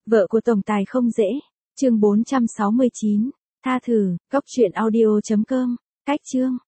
Vợ của tổng tài không dễ. Chương 469. Tha thử. Cóc truyện audio.com. Cách chương.